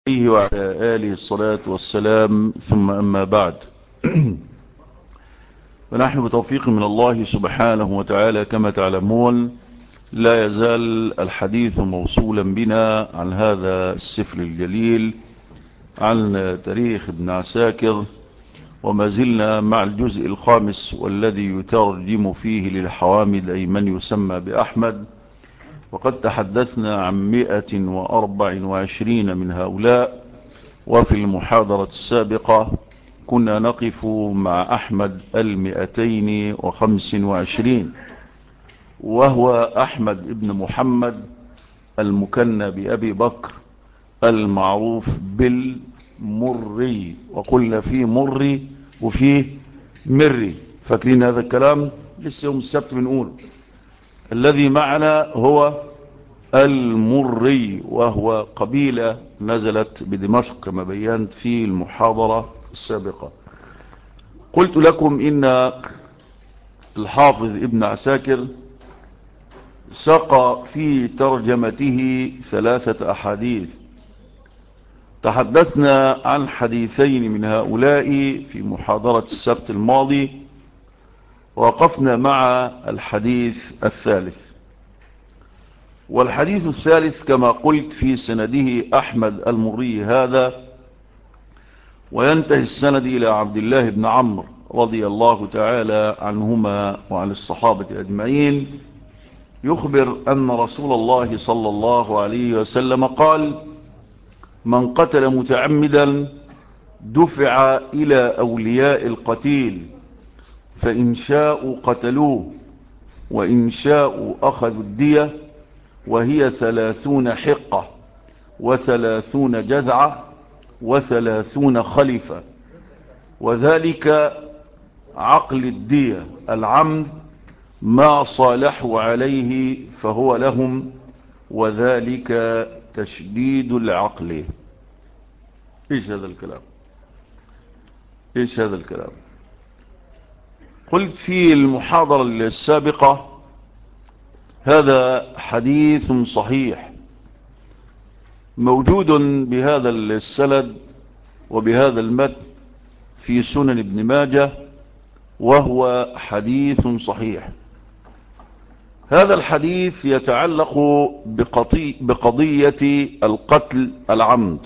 عليه وعلى آله الصلاة والسلام، ثم أما بعد. فنحن بتوفيق من الله سبحانه وتعالى كما تعلمون لا يزال الحديث موصولا بنا عن هذا السفر الجليل عن تاريخ ابن عساكر، وما زلنا مع الجزء الخامس والذي يترجم فيه للحوامد أي من يسمى بأحمد. وقد تحدثنا عن 124 من هؤلاء، وفي المحاضرة السابقة كنا نقف مع أحمد 225، وهو أحمد ابن محمد المكنى بأبي بكر المعروف بالمري، وقلنا فيه مري وفيه مري. فاكرين هذا الكلام؟ لسه يوم السبت بنقول الذي معنا هو المري، وهو قبيلة نزلت بدمشق كما بيّنت في المحاضرة السابقة. قلت لكم إن الحافظ ابن عساكر ساق في ترجمته 3 أحاديث. تحدثنا عن حديثين من هؤلاء في محاضرة السبت الماضي، ووقفنا مع الحديث الثالث. والحديث الثالث كما قلت في سنده أحمد المري هذا، وينتهي السند إلى عبد الله بن عمرو رضي الله تعالى عنهما وعن الصحابة أجمعين، يخبر أن رسول الله صلى الله عليه وسلم قال: من قتل متعمدا دفع إلى أولياء القتيل، فإن شاءوا قتلوه وإن شاءوا أخذوا الدية، وهي 30 حقة 30 جذعة 30 خلفة، وذلك عقل الدية العمد ما صالحوا عليه فهو لهم، وذلك تشديد العقل. ايش هذا الكلام؟ ايش هذا الكلام؟ قلت في المحاضرة السابقة هذا حديث صحيح موجود بهذا السند وبهذا المتن في سنن ابن ماجه، وهو حديث صحيح. هذا الحديث يتعلق بقضية القتل العمد.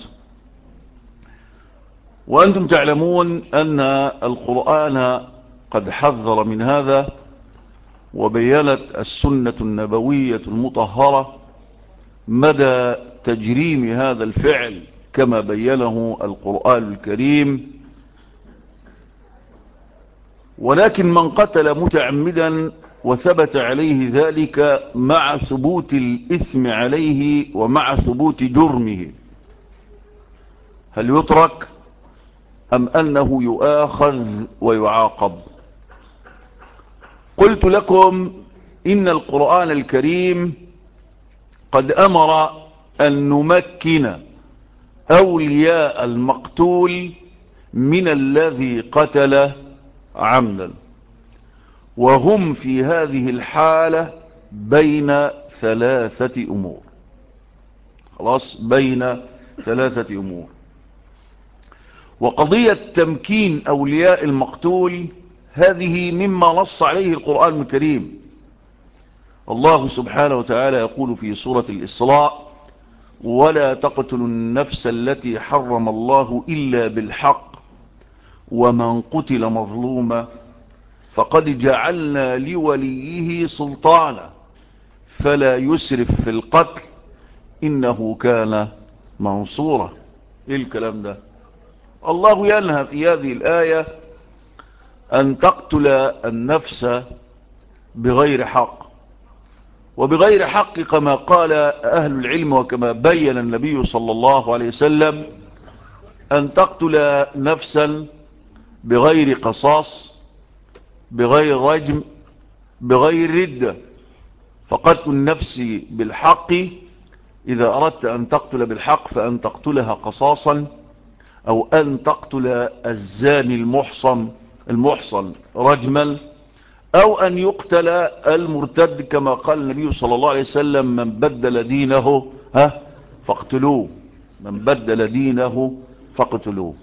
وأنتم تعلمون أن القرآن قد حذر من هذا، وبيّنت السنة النبوية المطهرة مدى تجريم هذا الفعل كما بيّنه القرآن الكريم. ولكن من قتل متعمدا وثبت عليه ذلك مع ثبوت الإثم عليه ومع ثبوت جرمه، هل يترك أم أنه يؤاخذ ويعاقب؟ قلت لكم إن القرآن الكريم قد أمر أن نمكن أولياء المقتول من الذي قتل عمدا، وهم في هذه الحالة بين 3 أمور. خلاص، بين 3 أمور. وقضية تمكين أولياء المقتول هذه مما نص عليه القرآن الكريم. الله سبحانه وتعالى يقول في سورة الإسراء: ولا تقتلوا النفس التي حرم الله إلا بالحق ومن قتل مظلوما فقد جعلنا لوليه سلطانا فلا يسرف في القتل إنه كان منصورا. إيه الكلام ده؟ الله ينهى في هذه الآية أن تقتل النفس بغير حق، وبغير حق كما قال أهل العلم وكما بين النبي صلى الله عليه وسلم أن تقتل نفسا بغير قصاص، بغير رجم، بغير ردة. فقتل النفس بالحق إذا أردت أن تقتل بالحق فأن تقتلها قصاصا، أو أن تقتل الزاني المحصن رجما، أو أن يقتل المرتد كما قال النبي صلى الله عليه وسلم: من بدل دينه فاقتلوه. من بدل دينه فاقتلوه.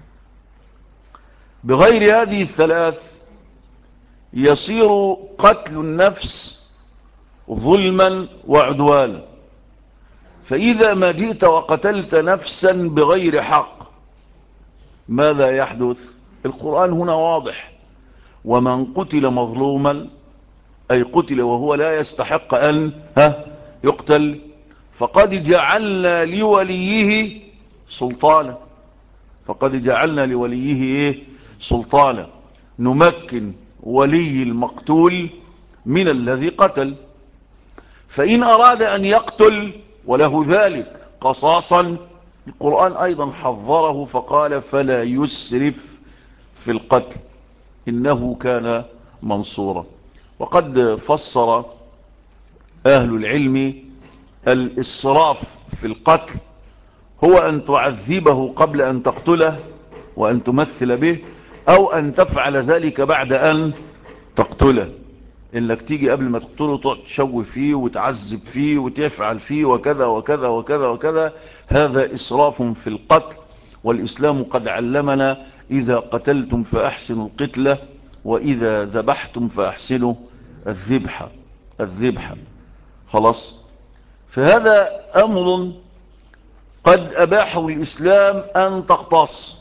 بغير هذه الثلاث يصير قتل النفس ظلما وعدوانا. فإذا ما جئت وقتلت نفسا بغير حق ماذا يحدث؟ القرآن هنا واضح: ومن قتل مظلوما، أي قتل وهو لا يستحق أن يقتل، فقد جعلنا لوليه سلطانا. فقد جعلنا لوليه سلطانا نمكن ولي المقتول من الذي قتل. فإن أراد أن يقتل وله ذلك قصاصا، القرآن أيضا حذره فقال: فلا يسرف في القتل إنه كان منصورا. وقد فسر أهل العلم الإسراف في القتل هو أن تعذبه قبل أن تقتله وأن تمثل به، أو أن تفعل ذلك بعد أن تقتله. إنك تيجي قبل ما تقتله تقعد تشوي فيه وتعذب فيه وتفعل فيه وكذا وكذا وكذا وكذا، هذا إسراف في القتل. والإسلام قد علمنا: إذا قتلتم فأحسنوا القتلة، وإذا ذبحتم فأحسنوا الذبح. خلاص. فهذا أمر قد أباحه الإسلام أن تقتص.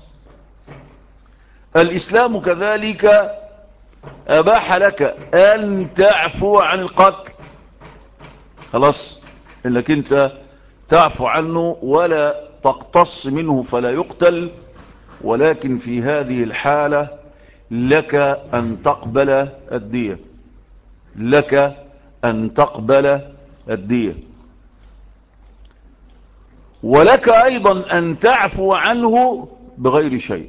الإسلام كذلك أباح لك أن تعفو عن القتل. خلاص، إنك أنت تعفو عنه ولا تقتص منه فلا يقتل، ولكن في هذه الحالة لك أن تقبل الدية. لك أن تقبل الدية، ولك أيضا أن تعفو عنه بغير شيء.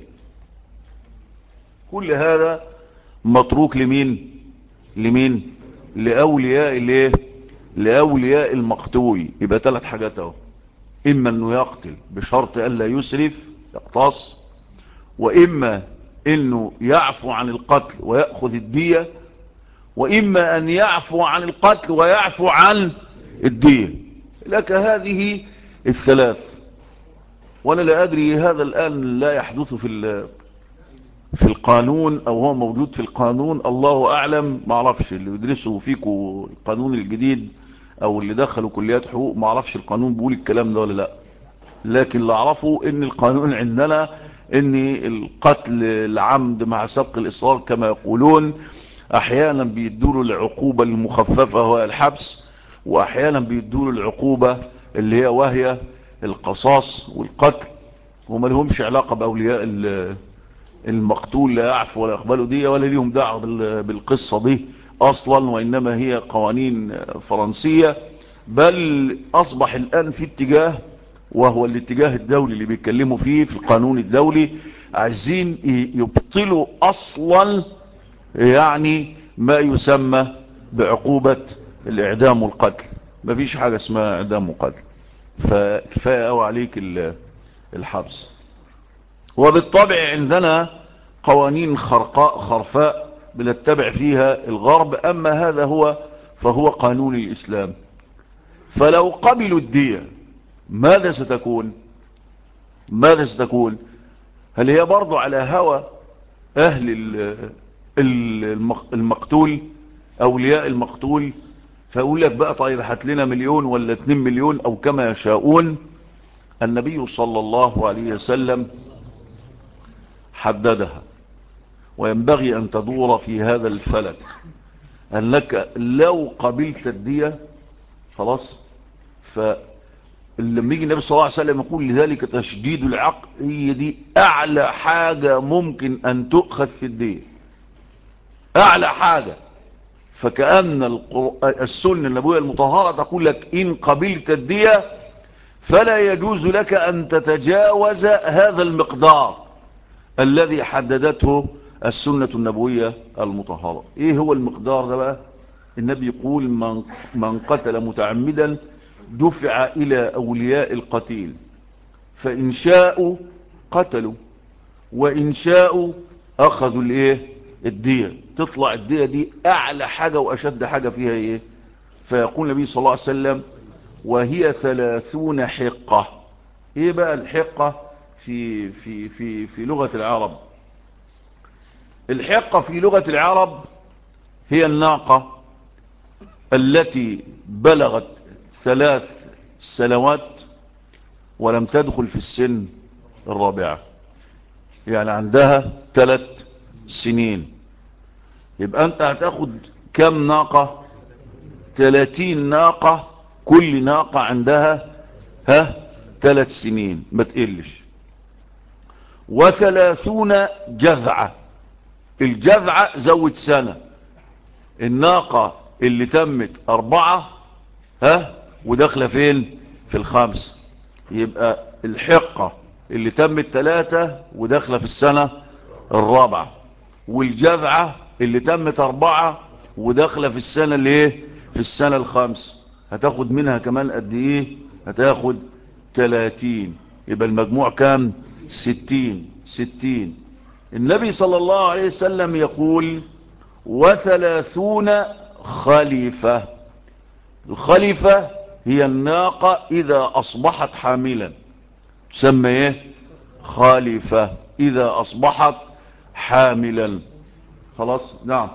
كل هذا متروك لمين؟ لأولياء المقتول. يبقى 3 حاجات اهو: إما أنه يقتل بشرط ألا يسرف يقتص، وإما أنه يعفو عن القتل ويأخذ الدية، وإما أن يعفو عن القتل ويعفو عن الدية. لك هذه الثلاث. وأنا لا أدري هذا الآن لا يحدث في القانون أو هو موجود في القانون، الله أعلم. ما أعرفش اللي يدرسوا فيكم القانون الجديد أو اللي دخلوا كليات حقوق، ما أعرفش القانون بيقول الكلام ده ولا لا. لكن اللي أعرفه إن القانون عندنا إن القتل العمد مع سبق الإصرار كما يقولون أحيانا بيدوله العقوبة المخففة وهي الحبس، وأحيانا بيدوله العقوبة اللي هي وهي القصاص والقتل. وما لهمش علاقة بأولياء المقتول، لا يعفو ولا يقبلوا دي ولا ليهم دعوة بالقصة دي أصلا، وإنما هي قوانين فرنسية. بل أصبح الآن في اتجاه، وهو الاتجاه الدولي اللي بيتكلموا فيه في القانون الدولي، عايزين يبطلوا أصلا يعني ما يسمى بعقوبة الإعدام والقتل. ما فيش حاجة اسمها إعدام وقتل، فكفاية أو عليك الحبس. وبالطبع عندنا قوانين خرفاء بنتبع فيها الغرب، أما هذا فهو قانون الإسلام. فلو قبلوا الدية ماذا ستكون؟ هل هي برضو على هوى أهل المقتول، أولياء المقتول؟ فأقول لك بقى طيب هات لنا 1 ولا 2 مليون أو كما يشاءون. النبي صلى الله عليه وسلم حددها، وينبغي أن تدور في هذا الفلك أنك لو قبلت الدية خلاص. فلما يجي النبي صلى الله عليه وسلم يقول لذلك تشديد العقل، هي دي أعلى حاجة ممكن أن تؤخذ في الدية، أعلى حاجة. فكأن السنة النبوية المطهرة تقول لك إن قبلت الدية فلا يجوز لك أن تتجاوز هذا المقدار الذي حددته السنة النبوية المطهرة. إيه هو المقدار ده بقى؟ النبي يقول من قتل متعمدا دفع إلى أولياء القتيل، فإن شاءوا قتلوا وإن شاءوا أخذوا الدية. تطلع الدية دي أعلى حاجة وأشد حاجة فيها إيه؟ فيقول النبي صلى الله عليه وسلم وهي 30 حقة. ايه بقى الحقة في لغة العرب؟ الحقة في لغة العرب هي الناقة التي بلغت 3 سنوات ولم تدخل في السن الرابعة، يعني عندها 3 سنين. يبقى انت هتاخد كم ناقة؟ 30 ناقة، كل ناقة عندها 3 سنين ما تقلش. و30 جذعة، الجذعة زود سنة. الناقة اللي تمت 4 وداخلة فين؟ في 5. يبقى الحقة اللي تمت 3 وداخلة في السنة الرابعة، والجذعة اللي تمت 4 وداخلة في السنة اللي ايه؟ في السنة الخامسة. هتاخد منها كمان قد ايه؟ هتاخد 30. يبقى المجموع كام؟ 60. النبي صلى الله عليه وسلم يقول: و30 خليفة. الخليفة هي الناقة إذا أصبحت حاملا، تسمى ايه؟ خليفة إذا أصبحت حاملا. خلاص؟ نعم.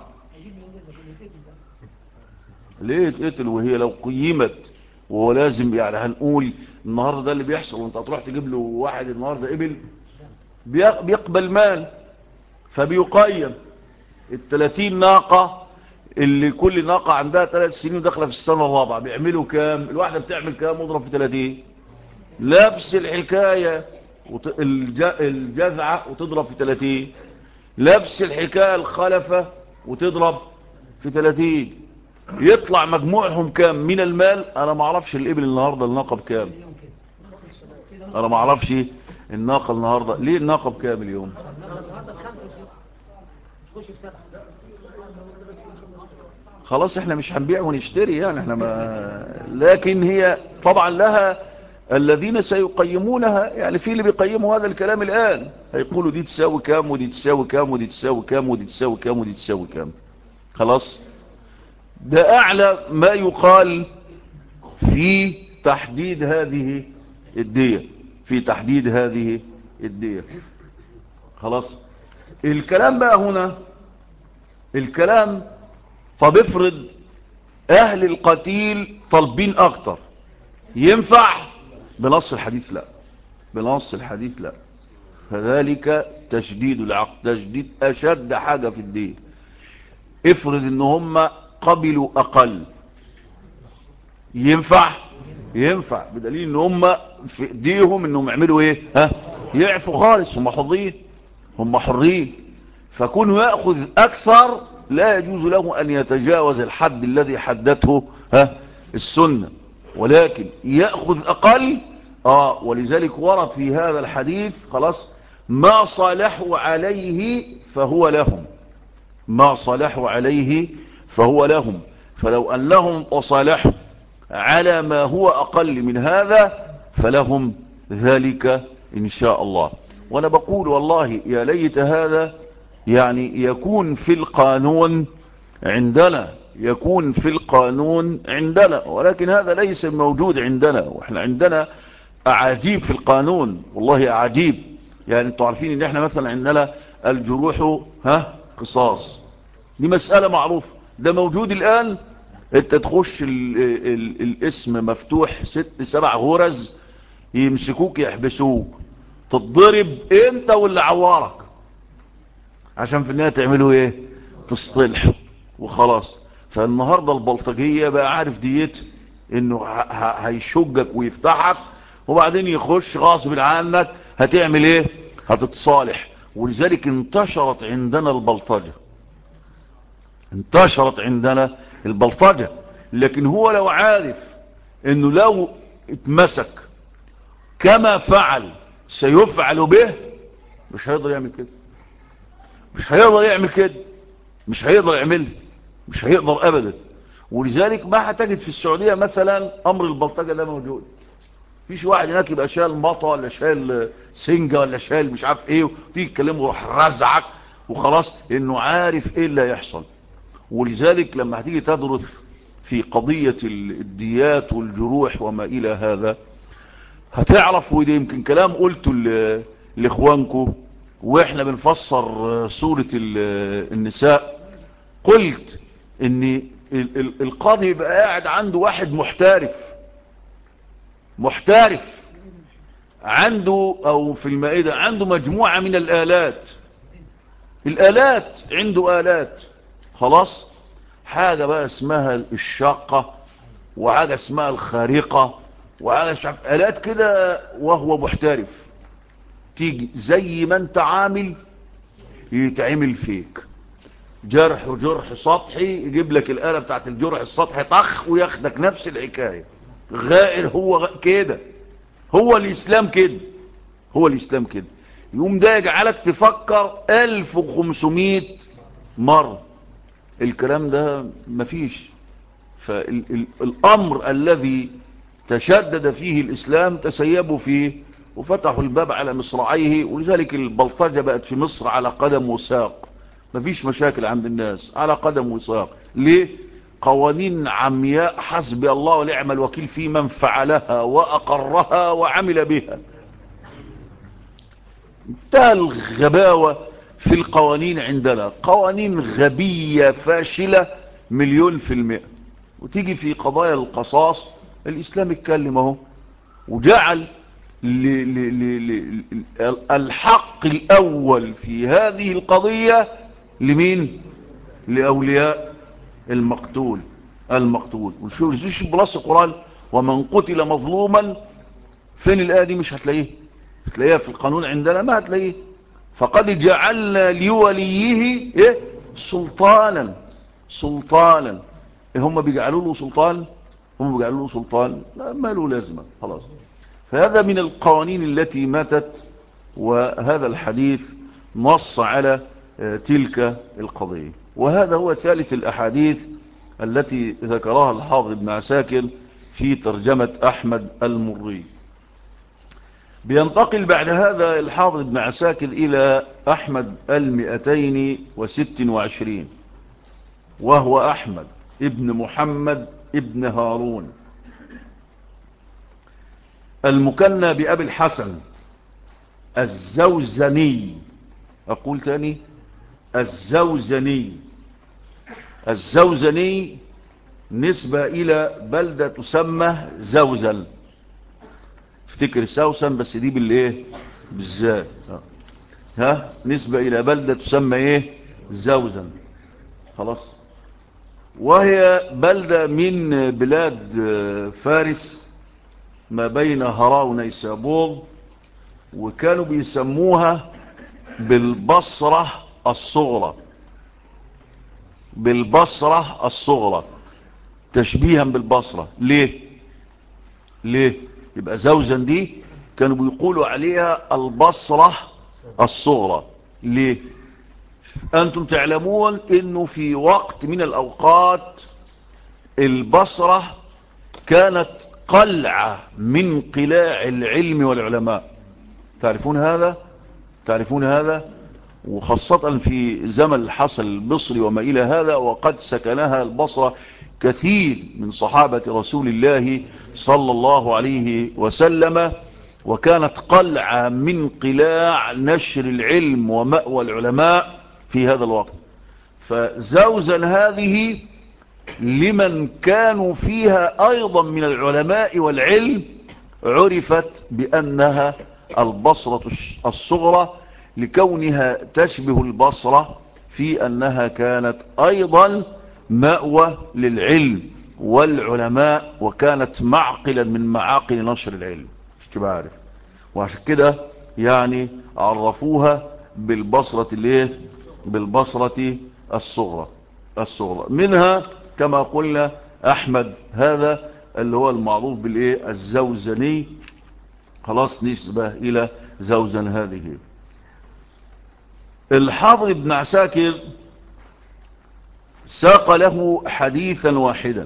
ليه تقتل وهي لو قيمت؟ وهو لازم يعني هنقول النهاردة ده اللي بيحصل، وانت هتروح تجيب له واحد النهاردة ابل بيقبل مال فبيقيم. 30 ناقة اللي كل ناقة عندها 3 سنين وداخله في السنة الرابعة بيعملوا كام؟ الواحدة بتعمل كام مضرب في 30؟ نفس الحكاية. الجذعة وتضرب في 30، نفس الحكاية الخلفة وتضرب في 30. يطلع مجموعهم كام من المال؟ انا ما اعرفش الابل النهاردة الناقة بكام، انا ما اعرفش الناقة النهاردة ليه الناقة بكام اليوم. خلاص احنا مش هنبيع ونشتري يعني احنا ما، لكن هي طبعا لها الذين سيقيمونها، يعني في اللي بيقيموا هذا الكلام الآن هيقولوا دي تساوي كام ودي تساوي كام ودي تساوي كام ودي تساوي كام ودي تساوي كام. خلاص، ده أعلى ما يقال في تحديد هذه الدية، في تحديد هذه الدية. خلاص، الكلام بقى هنا الكلام. طب افرض أهل القتيل طالبين أكتر، ينفع؟ بنص الحديث لا، بنص الحديث لا. فذلك تشديد العقد، تشديد أشد حاجة في الدين. افرض ان هم قبلوا أقل، ينفع؟ ينفع، بدليل ان هم في ايديهم انهم يعملوا ايه؟ يعفوا خالص، هم حرين، هم حرين. فكونه يأخذ أكثر لا يجوز له أن يتجاوز الحد الذي حدته السنة، ولكن يأخذ أقل. ولذلك ورد في هذا الحديث خلاص ما صالحوا عليه فهو لهم، ما صالحوا عليه فهو لهم. فلو أنهم تصالحوا على ما هو أقل من هذا فلهم ذلك إن شاء الله. وأنا بقول والله يا ليت هذا يعني يكون في القانون عندنا، يكون في القانون عندنا، ولكن هذا ليس موجود عندنا. واحنا عندنا أعاجيب في القانون، والله أعاجيب. يعني انتوا عارفين ان احنا مثلا عندنا الجروح قصاص، دي مسألة معروفة، ده موجود الآن. انت تخش الاسم مفتوح 6-7 غرز يمسكوك يحبسوك، تتضرب انت واللي عوارك، عشان في النهاية تعملوا ايه؟ تصطلحوا وخلاص. فالنهاردة البلطجية بقى عارف ديت انه هيشجك ويفتحك، وبعدين يخش غاصب عنك، هتعمل ايه؟ هتتصالح. ولذلك انتشرت عندنا البلطجة، انتشرت عندنا البلطجة. لكن هو لو عارف انه لو اتمسك كما فعل سيفعل به، مش هيقدر يعمل كده، مش هيقدر يعمل كده، مش هيقدر يعمل، مش هيقدر ابدا. ولذلك ما هتجد في السعودية مثلا امر البلطجة ده موجود. فيش واحد هناك يبقى شايل مطا ولا شايل سنجة ولا شايل مش عارف ايه وتيجي تكلمه وراح رزعك وخلاص، انه عارف ايه اللي هيحصل. ولذلك لما هتيجي تدرس في قضية الديات والجروح وما الى هذا، هتعرف، وده يمكن كلام قلته لاخوانكم واحنا بنفسر سورة النساء. قلت ان القاضي يبقى قاعد عنده واحد محترف عنده، او في المائدة عنده مجموعة من الآلات عنده آلات خلاص. حاجة بقى اسمها الشاقة، وحاجة اسمها الخارقة، وحاجة مش عارف آلات كده، وهو محترف. تيجي زي ما انت عامل يتعمل فيك جرح وجرح سطحي، يجيب لك الآلة بتاعت الجرح السطحي طخ وياخدك نفس الحكاية. غائر هو كده، هو الإسلام كده. يوم ده يجعلك تفكر 1500 مرة. الكلام ده مفيش. فالأمر الذي تشدد فيه الإسلام تسيبوا فيه وفتحوا الباب على مصراعيه، ولذلك البلطجة بقت في مصر على قدم وساق. مفيش مشاكل عند الناس، على قدم وساق. ليه؟ قوانين عمياء حسبي الله ونعم الوكيل في من فعلها وأقرها وعمل بها. انتهى الغباوة في القوانين عندنا، قوانين غبية فاشلة 100%. وتيجي في قضايا القصاص الإسلام اتكلم اهو، وجعل الحق الأول في هذه القضية لمين؟ لأولياء المقتول. وشوف بلس القرآن ومن قتل مظلوما. فين الآية دي؟ مش هتلاقيها في القانون عندنا، ما هتلاقيه. فقد جعلنا لوليه سلطانا. هم بيجعلوا له سلطان، لا، ما له لازمة خلاص. فهذا من القوانين التي ماتت، وهذا الحديث نص على تلك القضية. وهذا هو ثالث الأحاديث التي ذكرها الحافظ ابن عساكر في ترجمة أحمد المري. بينتقل بعد هذا الحافظ ابن عساكر إلى أحمد 226، وهو أحمد ابن محمد ابن هارون المكنى بأبي الحسن الزوزني. أقول تاني، الزوزني نسبة إلى بلدة تسمى زوزل. افتكر سوسن بس دي بالايه؟ بالزاي. نسبة إلى بلدة تسمى زوزن. خلاص. وهي بلدة من بلاد فارس ما بين هراء ونيسابور، وكانوا بيسموها بالبصرة الصغرى تشبيها بالبصرة. ليه؟ يبقى زوزن دي كانوا بيقولوا عليها البصرة الصغرى. ليه؟ أنتم تعلمون أنه في وقت من الأوقات البصرة كانت قلعة من قلاع العلم والعلماء. تعرفون هذا؟ وخاصة في زمن الحسن البصري وما إلى هذا، وقد سكنها البصرة كثير من صحابة رسول الله صلى الله عليه وسلم، وكانت قلعة من قلاع نشر العلم ومأوى العلماء في هذا الوقت. فزوزن هذه لمن كانوا فيها أيضا من العلماء والعلم عرفت بأنها البصرة الصغرى، لكونها تشبه البصرة في أنها كانت أيضا مأوى للعلم والعلماء، وكانت معقلا من معاقل نشر العلم. مش تبقى عارف. وعشان كده يعني عرفوها بالبصرة الصغرى. منها كما قلنا أحمد هذا اللي هو المعروف الزوزني. خلاص، نسبة إلى زوزن هذه. الحافظ ابن عساكر ساق له حديثا واحدا.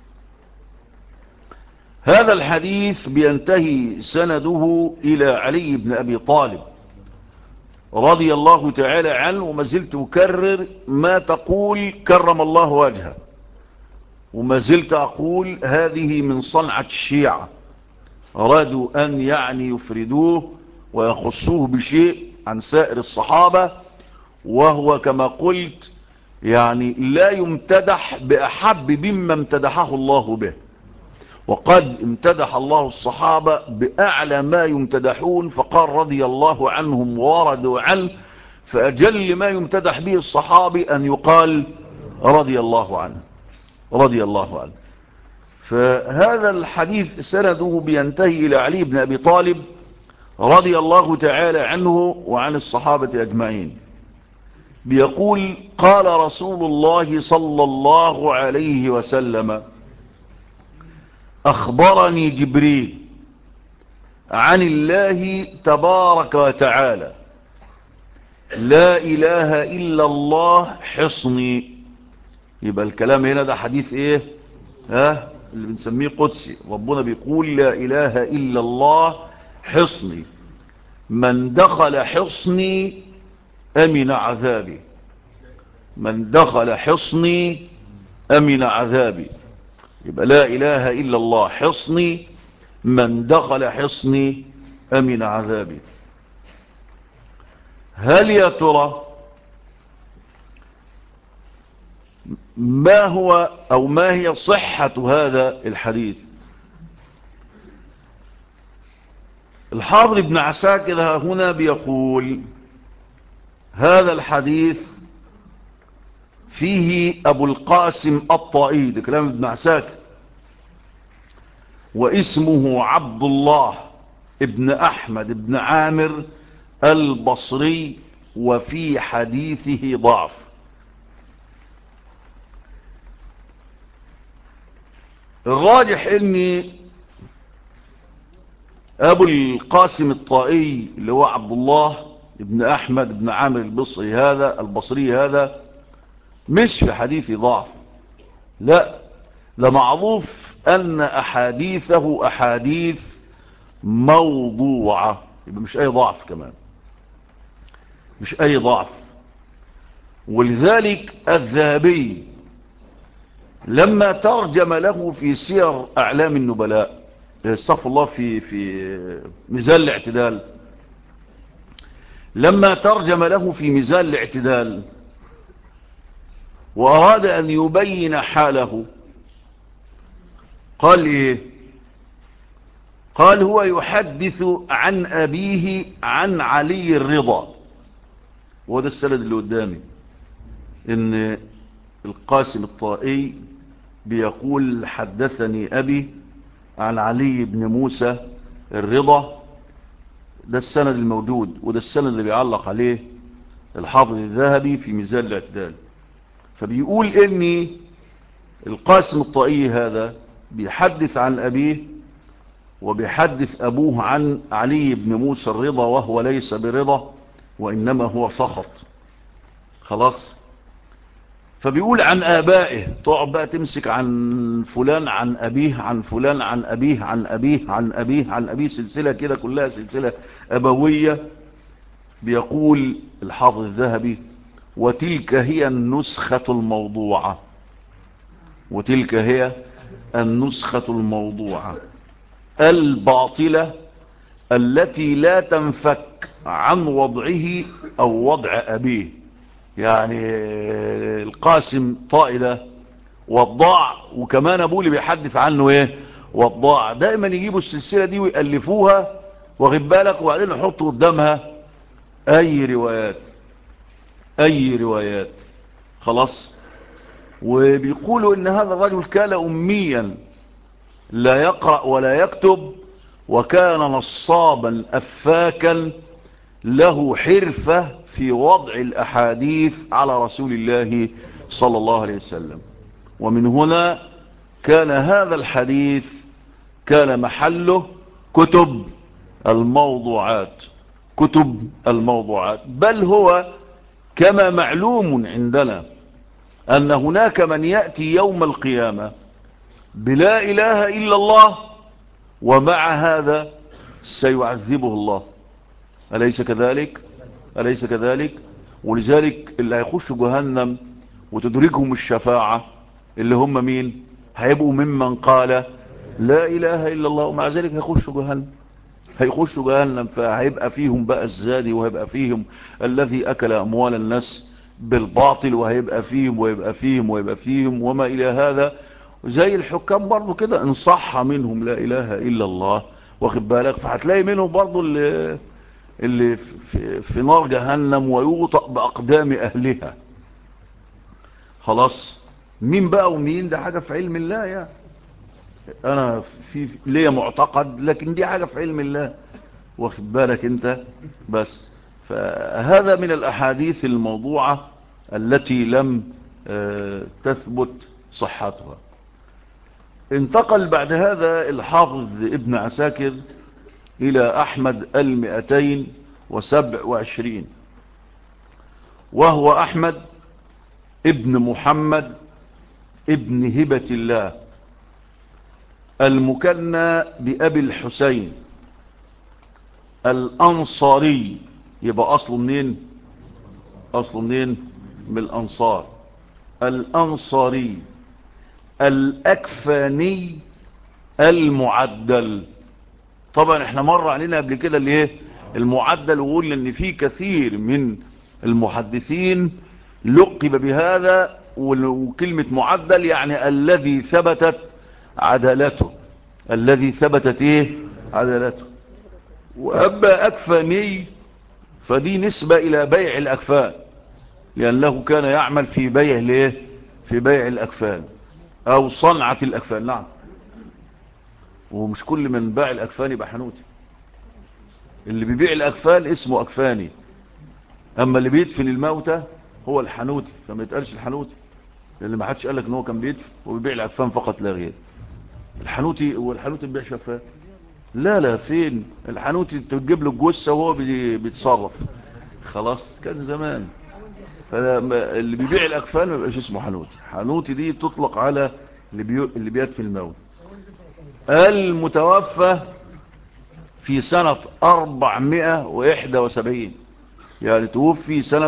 هذا الحديث بينتهي سنده إلى علي بن أبي طالب رضي الله تعالى عنه. وما زلت أكرر ما تقول كرم الله وجهه، وما زلت أقول هذه من صنعة الشيعة. أرادوا أن يعني يفردوه ويخصوه بشيء عن سائر الصحابة، وهو كما قلت يعني لا يمتدح بأحب مما امتدحه الله به. وقد امتدح الله الصحابة بأعلى ما يمتدحون، فقال رضي الله عنهم وردوا عنه، فأجل ما يمتدح به الصحابي أن يقال رضي الله عنه، رضي الله عنه. فهذا الحديث سنده بينتهي إلى علي بن أبي طالب رضي الله تعالى عنه وعن الصحابة أجمعين، بيقول قال رسول الله صلى الله عليه وسلم أخبرني جبريل عن الله تبارك وتعالى لا إله إلا الله حصني. يبقى الكلام هنا ده حديث ايه؟ اللي بنسميه قدسي. ربنا بيقول لا إله إلا الله حصني، من دخل حصني أمن عذابي، من دخل حصني أمن عذابي. يبقى لا إله إلا الله حصني، من دخل حصني أمن عذابي. هل يا ترى ما هو أو ما هي صحة هذا الحديث؟ الحافظ ابن عساكر هنا بيقول هذا الحديث فيه أبو القاسم الطائي، ده كلام ابن عساكر، واسمه عبد الله ابن أحمد ابن عامر البصري، وفي حديثه ضعف. الراجح ان ابو القاسم الطائي اللي هو عبد الله ابن احمد ابن عامر البصري هذا مش في حديث ضعف، لا، ده معروف ان احاديثه احاديث موضوعة، يبقى مش اي ضعف كمان، مش اي ضعف. ولذلك الذهبي لما ترجم له في سير اعلام النبلاء، استغفر الله، في ميزان الاعتدال، لما ترجم له في ميزان الاعتدال واراد ان يبين حاله، قال ايه؟ قال هو يحدث عن ابيه عن علي الرضا. وده السند اللي قدامي، ان القاسم الطائي بيقول حدثني ابي عن علي بن موسى الرضا. ده السند الموجود، وده السند اللي بيعلق عليه الحافظ الذهبي في ميزان الاعتدال. فبيقول اني القاسم الطائي هذا بيحدث عن ابيه، وبيحدث ابوه عن علي بن موسى الرضا، وهو ليس برضا وانما هو سخط. خلاص. فبيقول عن آبائه، تقعد بقى تمسك عن فلان عن أبيه عن فلان عن أبيه عن أبيه عن أبيه عن أبيه، سلسلة كده كلها سلسلة أبوية. بيقول الحافظ الذهبي وتلك هي النسخة الموضوعة، وتلك هي النسخة الموضوعة الباطلة التي لا تنفك عن وضعه أو وضع أبيه. يعني القاسم طائي ده وضاع، وكمان ابوه اللي بيحدث عنه ايه؟ وضاع. دائما يجيبوا السلسلة دي ويألفوها، واخد بالك، وبعدين يحطوا قدامها اي روايات، اي روايات. خلاص. وبيقولوا ان هذا الرجل كان اميا لا يقرأ ولا يكتب، وكان نصابا افاكا له حرفة في وضع الأحاديث على رسول الله صلى الله عليه وسلم. ومن هنا كان هذا الحديث كان محله كتب الموضوعات، كتب الموضوعات. بل هو كما معلوم عندنا أن هناك من يأتي يوم القيامة بلا إله إلا الله، ومع هذا سيعذبه الله. أليس كذلك؟ أليس كذلك؟ ولذلك اللي هيخشوا جهنم وتدركهم الشفاعة اللي هم مين؟ هيبقوا ممن قال لا إله إلا الله، ومع ذلك هيخشوا جهنم. فهيبقى فيهم بقى الزادي، وهيبقى فيهم الذي أكل أموال الناس بالباطل، وهيبقى فيهم وما إلى هذا. زي الحكام برضو كده، إن صح منهم لا إله إلا الله، واخد بالك، فهتلاقي منهم برضو اللي في نار جهنم ويوطأ بأقدام أهلها. خلاص، مين بقى ومين ده حاجة في علم الله يعني. أنا في ليا معتقد، لكن دي حاجة في علم الله، واخد بالك انت. بس فهذا من الأحاديث الموضوعة التي لم تثبت صحتها. انتقل بعد هذا الحافظ ابن عساكر إلى أحمد 227، وهو أحمد ابن محمد ابن هبة الله المكنى بأبي الحسين الأنصاري. يبقى أصله منين؟ من الأنصار. الأنصاري الأكفاني المعدل. طبعا احنا مر علينا قبل كده اللي ايه المعدل، وقلنا ان في كثير من المحدثين لقب بهذا، وكلمة معدل يعني الذي ثبتت عدالته، عدالته. وأما أكفاني فدي نسبة إلى بيع الأكفان، لأنه كان يعمل في بيع الأكفان أو صنعة الأكفان. نعم، ومش كل من باع الأكفان يبقى حنوتي. اللي بيبيع الأكفان اسمه أكفاني، أما اللي بيدفن الموتى هو الحنوتي. فما يتقالش الحنوتي، لأن ما حدش قالك إن هو كان بيدفن وبيبيع الأكفان فقط لا غير. الحنوتي هو الحنوتي بيبيع شفاه؟ لا، فين الحنوتي؟ تجيب له الجثه وهو بيتصرف. خلاص، كان زمان. فاللي بيبيع الاكفان ما يبقاش اسمه حنوتي. حنوتي دي تطلق على اللي بيدفن الموت. المتوفى في سنة 471، يعني توفي سنة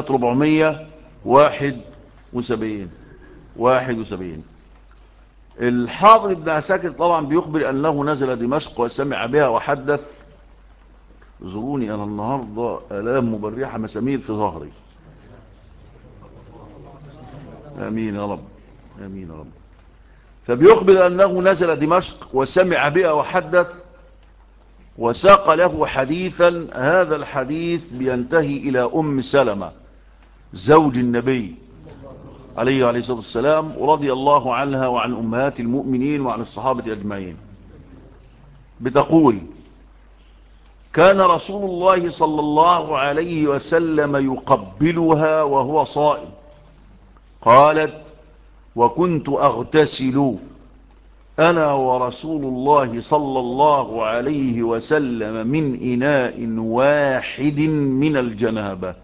471. الحافظ ابن عساكر طبعا بيخبر أنه نزل دمشق وسمع بها وحدث. زوروني أنا النهاردة آلام مبرحة مسامير في ظهري. آمين يا رب، آمين يا رب. فبيخبر أنه نزل دمشق وسمع بها وحدث، وساق له حديثا. هذا الحديث بينتهي إلى أم سلمة زوج النبي عليه الصلاة والسلام، ورضي الله عنها وعن أمهات المؤمنين وعن الصحابة أجمعين. بتقول: كان رسول الله صلى الله عليه وسلم يقبلها وهو صائم. قالت: وكنت أغتسل أنا ورسول الله صلى الله عليه وسلم من إناء واحد من الجنابة.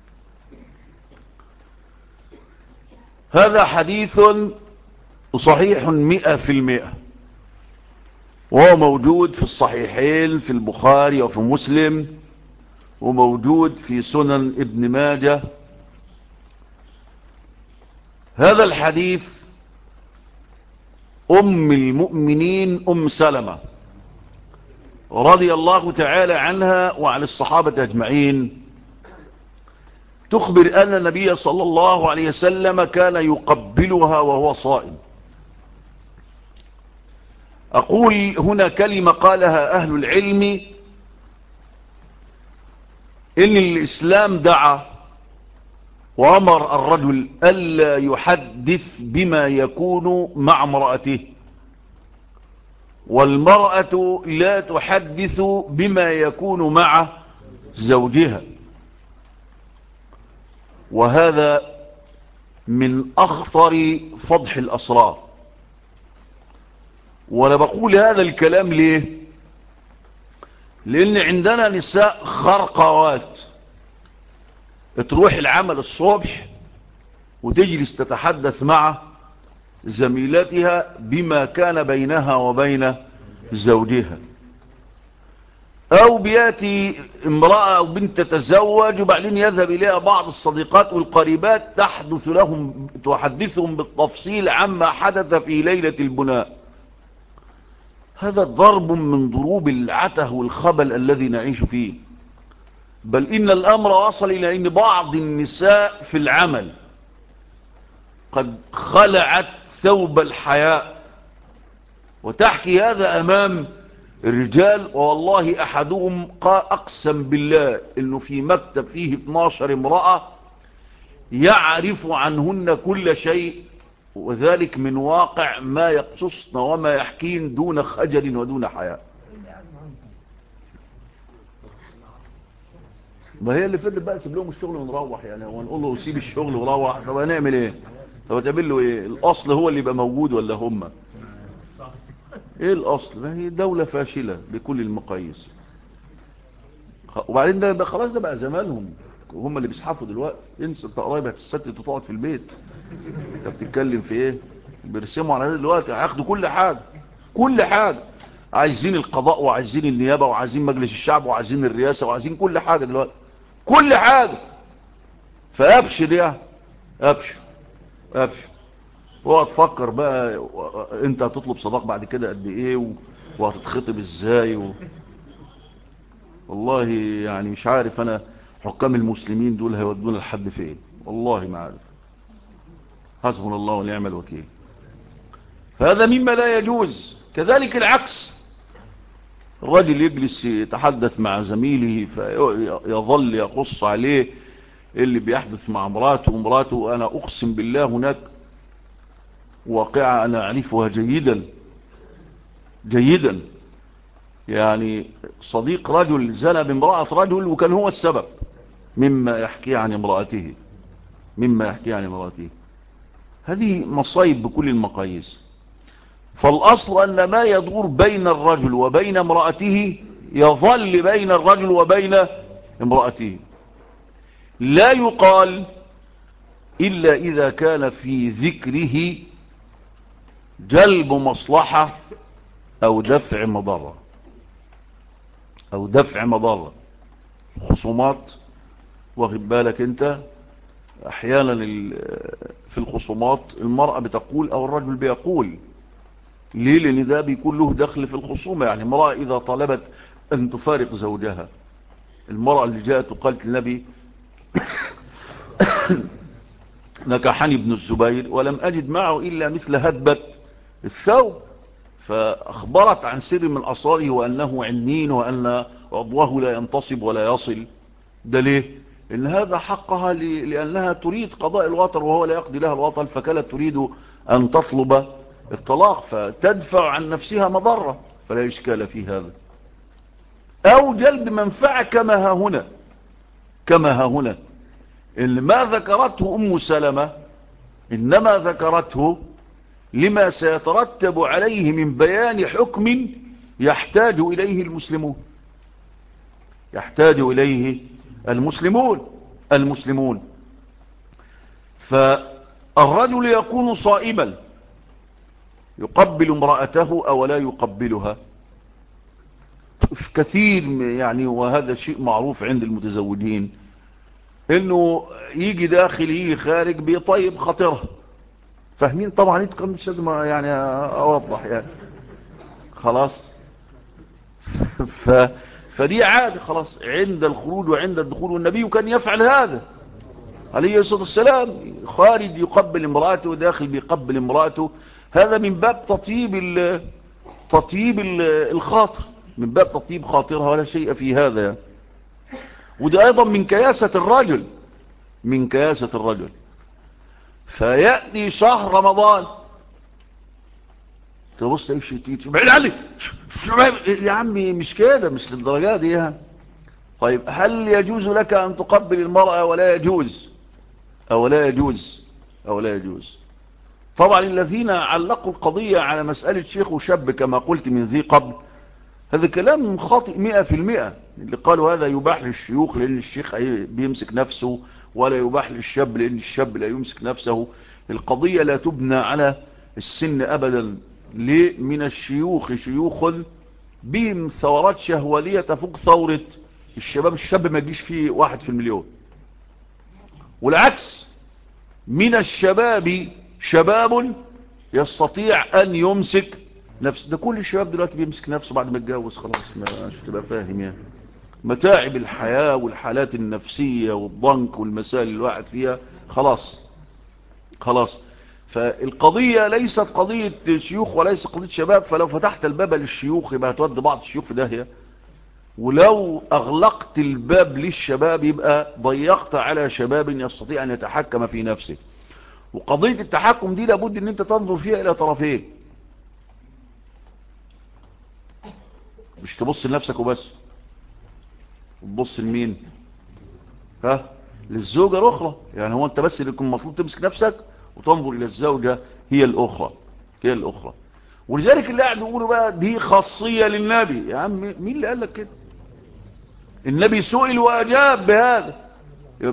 هذا حديث صحيح 100%، وهو موجود في الصحيحين في البخاري وفي مسلم، وموجود في سنن ابن ماجه. هذا الحديث أم المؤمنين أم سلمة رضي الله تعالى عنها وعن الصحابة أجمعين تخبر أن النبي صلى الله عليه وسلم كان يقبلها وهو صائم. أقول هنا كلمة قالها أهل العلم، إن الإسلام دعا وأمر الرجل ألا يحدث بما يكون مع امرأته، والمرأة لا تحدث بما يكون مع زوجها. وهذا من أخطر فضح الأسرار. وأنا بقول هذا الكلام ليه؟ لأن عندنا نساء خرقوات تروح العمل الصبح وتجلس تتحدث مع زميلتها بما كان بينها وبين زوجها، أو بياتي امرأة أو بنت تتزوج وبعدين يذهب إليها بعض الصديقات والقريبات تحدثهم بالتفصيل عما حدث في ليلة البناء. هذا ضرب من ضروب العته والخبل الذي نعيش فيه. بل إن الأمر وصل إلى أن بعض النساء في العمل قد خلعت ثوب الحياء وتحكي هذا أمام الرجال. والله أحدهم أقسم بالله أنه في مكتب فيه 12 امرأة يعرف عنهن كل شيء، وذلك من واقع ما يقصصن وما يحكين دون خجل ودون حياء. ما هي اللي فضل بقى سيب لهم الشغل ونروح يعني، ونقول له سيب الشغل وروح. طب هنعمل ايه؟ طب هتعمل له ايه؟ الاصل هو اللي يبقى موجود ولا هم؟ ايه الاصل؟ ما هي دولة فاشلة بكل المقاييس. وبعدين ده خلاص، ده بقى زمانهم هم اللي بيسحفوا دلوقتي. انسى انت قريب هتستت وتقعد في البيت، انت بتتكلم في ايه؟ بيرسموا على دلوقتي هياخدوا كل حاجة، كل حاجة. عايزين القضاء وعايزين النيابة وعايزين مجلس الشعب وعايزين الرئاسة وعايزين كل حاجة دلوقتي، كل حاجة. فابشر يا ابشر ابشر. وهتفكر بقى انت هتطلب صداق بعد كده قد ايه وهتتخطب ازاي والله يعني مش عارف انا حكام المسلمين دول هيودونا لحد فين، والله ما عارف. حسبنا الله ونعم الوكيل. فهذا مما لا يجوز. كذلك العكس، الرجل يجلس يتحدث مع زميله فيظل يقص عليه اللي بيحدث مع امراته ومراته. انا اقسم بالله هناك واقعة انا اعرفها جيدا جيدا، يعني صديق رجل زنى بامرأة رجل وكان هو السبب مما يحكي عن امرأته، مما يحكي عن امرأته. هذه مصايب بكل المقاييس. فالأصل أن ما يدور بين الرجل وبين امرأته يظل بين الرجل وبين امرأته، لا يقال إلا إذا كان في ذكره جلب مصلحة أو دفع مضرة، أو دفع مضرة. خصومات، واخد بالك انت، احيانا في الخصومات المرأة بتقول او الرجل بيقول. ليه؟ لان ده بيكون له دخل في الخصومة. يعني المرأة اذا طلبت ان تفارق زوجها، المرأة اللي جاءت وقالت للنبي نكحني ابن الزبير ولم اجد معه الا مثل هدبة الثوب، فاخبرت عن سر من اسراره وانه عنين وان عضوه لا ينتصب ولا يصل. ده ليه؟ إن هذا حقها لأنها تريد قضاء الوطر وهو لا يقضي لها الوطر، فكانت تريد أن تطلب الطلاق فتدفع عن نفسها مضرة، فلا إشكال في هذا. أو جلب منفعة كما ها هنا، كما ها هنا إن ما ذكرته أم سلمة إنما ذكرته لما سيترتب عليه من بيان حكم يحتاج إليه المسلمون، يحتاج إليه المسلمون. فالرجل يكون صائما يقبل امرأته أو لا يقبلها في كثير يعني، وهذا شيء معروف عند المتزوجين، انه يجي داخل يجي خارج بيطيب خاطرها. فاهمين طبعا انتم، مش لازم يعني اوضح يعني، خلاص. فدي عادة خلاص عند الخروج وعند الدخول، والنبي كان يفعل هذا عليه الصلاة والسلام، خارج يقبل امرأته وداخل بيقبل امرأته. هذا من باب تطيب الخاطر، من باب تطيب خاطرها، ولا شيء في هذا. وده ايضا من كياسة الرجل، من كياسة الرجل. فيأتي شهر رمضان تبص ايش تيجي بعيد عليك يا عمي، مش كده، مش للدرجة دي يعني. طيب هل يجوز لك ان تقبل المرأة ولا يجوز او لا يجوز او لا يجوز؟ طبعا الذين علقوا القضية على مسألة شيخ وشاب كما قلت من ذي قبل، هذا كلام خاطئ 100%. اللي قالوا هذا يباح للشيوخ لان الشيخ بيمسك نفسه، ولا يباح للشاب لان الشاب لا يمسك نفسه. القضية لا تبنى على السن ابدا. ليه؟ من الشيوخ شيوخ بهم ثورات شهوانية تفوق ثورة الشباب. الشاب ما يجيش فيه 1 في المليون. والعكس، من الشباب شباب يستطيع أن يمسك نفس ده كل الشباب دلوقتي بيمسك نفسه بعد ما يتجوز خلاص، مش تبقى فاهم يعني متاعب الحياة والحالات النفسية والضنك والمسائل اللي الواحد فيها خلاص. فالقضية ليست قضية شيوخ وليس قضية شباب، فلو فتحت الباب للشيوخ يبقى هتودي بعض الشيوخ في داهية، ولو أغلقت الباب للشباب يبقى ضيقت على شباب يستطيع أن يتحكم في نفسه. وقضية التحكم دي لابد أن أنت تنظر فيها إلى طرفين، مش تبص لنفسك وبس، تبص لمين؟ للزوجة الأخرى. يعني هو أنت بس اللي يكون المفروض تمسك نفسك وتنظر إلى الزوجة هي الأخرى. ولذلك اللي قاعد يقولوا بقى دي خاصية للنبي. يا عم مين اللي قال لك كده؟ النبي سئل وأجاب بهذا، يبقى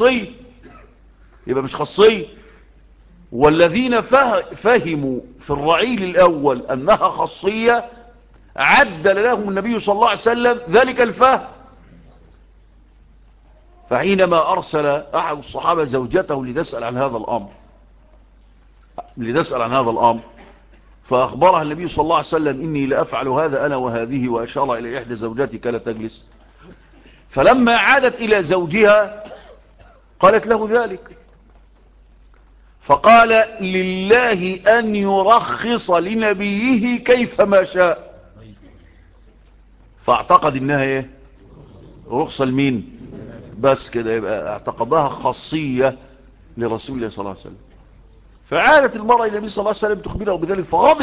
مش خاصية. والذين فهموا في الرعيل الأول أنها خاصية عدل لهم النبي صلى الله عليه وسلم ذلك الفهم. فحينما أرسل أحد الصحابة زوجته لتسأل عن هذا الأمر فأخبرها النبي صلى الله عليه وسلم إني لأفعل هذا أنا وهذه، وأشار إلى إحدى زوجاتي كلا تجلس. فلما عادت إلى زوجها قالت له ذلك، فقال لله أن يرخص لنبيه كيفما شاء. فاعتقد إنها رخصة لمين؟ بس كده، يبقى اعتقدها خاصية لرسول الله صلى الله عليه وسلم. فعادت المرأة إلى النبي صلى الله عليه وسلم تخبره بذلك،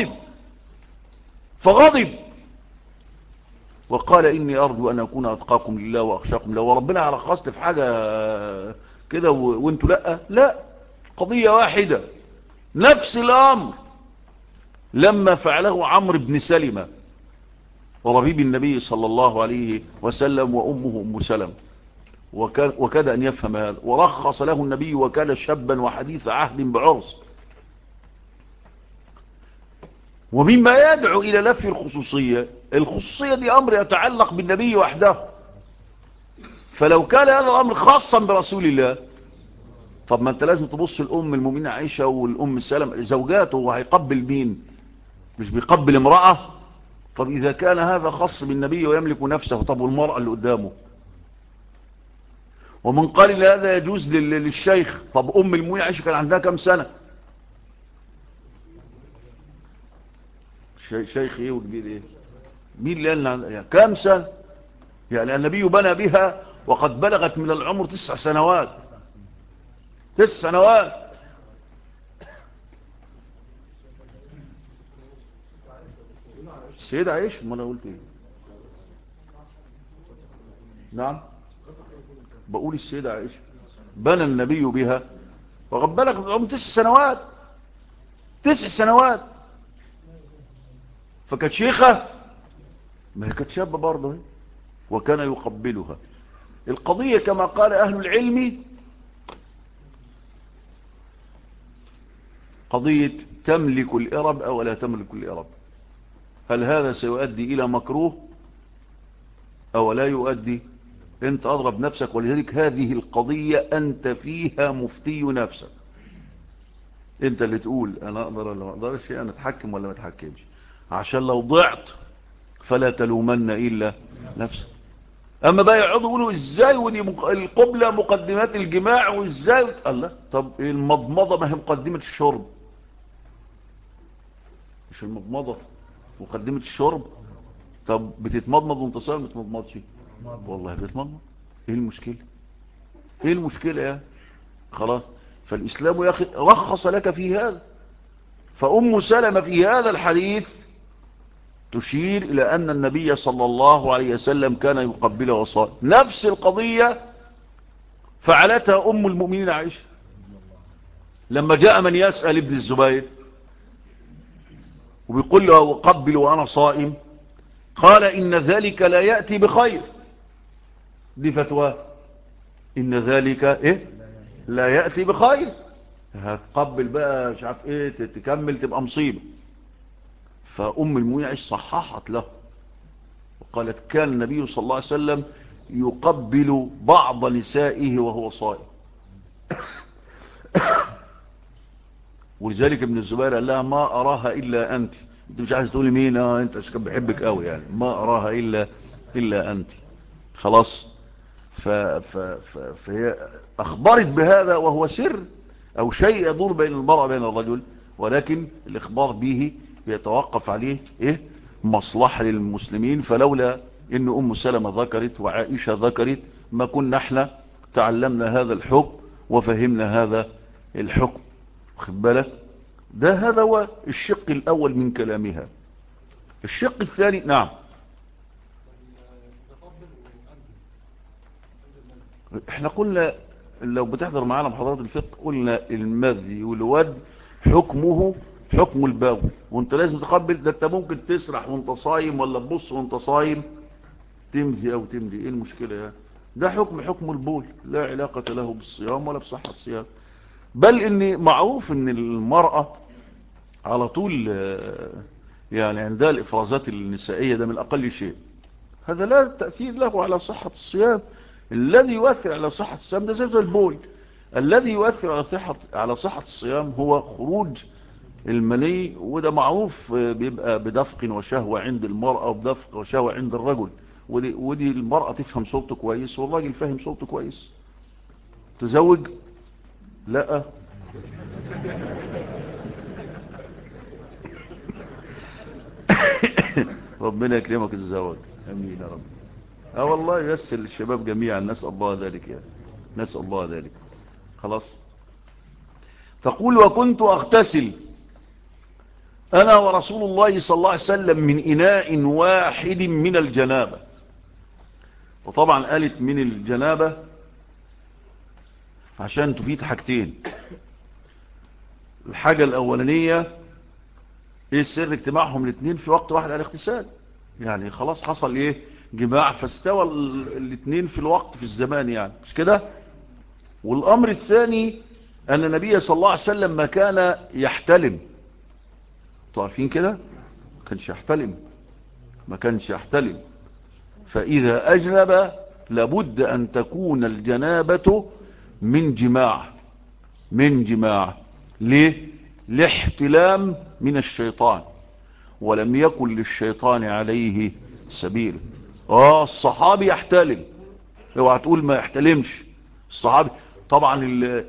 فغضب وقال إني أرجو أن أكون أتقاكم لله وأخشاكم له. وربنا رخصت في حاجة كده وانتوا لا، قضية واحدة. نفس الأمر لما فعله عمرو بن سلمة وربيب النبي صلى الله عليه وسلم وأمه أم سلمة، وكاد أن يفهم هذا، ورخص له النبي وكان شابا وحديث عهد بعرس. ومما يدعو إلى نفي الخصوصية دي أمر يتعلق بالنبي وحده. فلو كان هذا الأمر خاصا برسول الله، طب ما أنت لازم تبص الأم المؤمنة عائشة والأم سلمة زوجاته، وهيقبل مين؟ مش بيقبل امرأة؟ طب إذا كان هذا خاص بالنبي ويملك نفسه، طب والمرأة اللي قدامه؟ ومن قال إن هذا يجوز للشيخ، طب أم المؤمنين عائشة كان عندها كم سنة؟ شيخ ايه وكبير ايه؟ مين اللي قال يعني كم سنة؟ يعني النبي بنى بها وقد بلغت من العمر 9 سنوات. 9 سنوات. السيدة عائشة، ما انا قلت ايه؟ نعم، بقول السيدة عائشة بنى النبي بها وقد بلغت من العمر 9 سنوات. 9 سنوات. فكانت شيخة؟ ما هي كانت شابة برضه، وكان يقبلها. القضية كما قال أهل العلم قضية تملك الإرب أو لا تملك الإرب. هل هذا سيؤدي إلى مكروه أو لا يؤدي؟ أنت أضرب نفسك. ولذلك هذه القضية أنت فيها مفتي نفسك، أنت اللي تقول أنا أقدر ولا ما أقدرش، أنا أتحكم ولا ما أتحكمش، عشان لو ضعت فلا تلومن إلا نفسك. أما بقى يقعدوا يقولوا إزاي ودي القبلة مقدمات الجماع وإزاي الله. طب المضمضة ما هي مقدمة الشرب؟ مش المضمضة مقدمة الشرب؟ طب بتتمضمض وانت صايم ما بتتمضمضش؟ والله بتتمضمض. ايه المشكلة يا خلاص. فالإسلام يا أخي رخص لك في هذا. فأم سلمة في هذا الحديث تشير إلى أن النبي صلى الله عليه وسلم كان يقبل وصائم. نفس القضية فعلتها أم المؤمنين عائشة لما جاء من يسأل ابن الزبير وبيقول له وقبل وأنا صائم، قال إن ذلك لا يأتي بخير. دي فتوى إن ذلك لا يأتي بخير. هتقبل بقى مش عارف تكمل تبقى مصيبة. فأم المؤمنين عائشة صححت له وقالت كان النبي صلى الله عليه وسلم يقبل بعض نسائه وهو صائم. ولذلك ابن الزبير قال لها ما أراها إلا أنت، انت مش عايز تقولي مين؟ انت عشان كان بيحبك قوي يعني، ما اراها الا انت. خلاص. فهي اخبرت بهذا وهو سر او شيء يدور بين المرأة وبين الرجل، ولكن الاخبار به يتوقف عليه ايه؟ مصلحة للمسلمين. فلولا ان ام سلمة ذكرت وعائشة ذكرت ما كنا احنا تعلمنا هذا الحكم وفهمنا هذا الحكم. خد بالك؟ هذا هو الشق الاول من كلامها. الشق الثاني، نعم، احنا قلنا لو بتحضر معانا محاضرات الفقه قلنا المذي والود حكمه حكم البول، وانت لازم تقبل ده. انت ممكن تسرح وانت صايم، ولا تبص وانت صايم تمذي او تمدي، ايه المشكلة يعني؟ ده حكم البول، لا علاقة له بالصيام ولا بصحة الصيام. بل ان معروف ان المرأة على طول يعني عندها الافرازات النسائية، ده من اقل شيء. هذا لا تأثير له على صحة الصيام. الذي يؤثر على صحة الصيام ده زي البول. الذي يؤثر على صحة الصيام هو خروج المني، وده معروف بيبقى بدفق وشهوة عند المرأة وبدفق وشهوة عند الرجل. ودي المرأة تفهم صوته كويس والراجل فاهم صوته كويس. تزوج؟ لا. ربنا يكرمك الزواج، امين يا رب. والله يسر الشباب جميعا، نسأل الله ذلك يعني، نسأل الله ذلك. خلاص. تقول وكنت اغتسل انا ورسول الله صلى الله عليه وسلم من اناء واحد من الجنابة. وطبعا قالت من الجنابة عشان تفيد حاجتين. الحاجة الاولانية ايه سر اجتماعهم الاثنين في وقت واحد على الاغتسال؟ يعني خلاص حصل ايه؟ جماع، فاستوى الاثنين في الوقت في الزمان يعني، مش كده؟ والامر الثاني ان النبي صلى الله عليه وسلم ما كان يحتلم. انتوا عارفين كده؟ ما كانش يحتلم. فاذا اجنب لابد ان تكون الجنابة من جماع. ليه؟ لاحتلام من الشيطان، ولم يكن للشيطان عليه سبيل. الصحابي يحتلم، اوعى تقول ما يحتلمش الصحابي. خارفة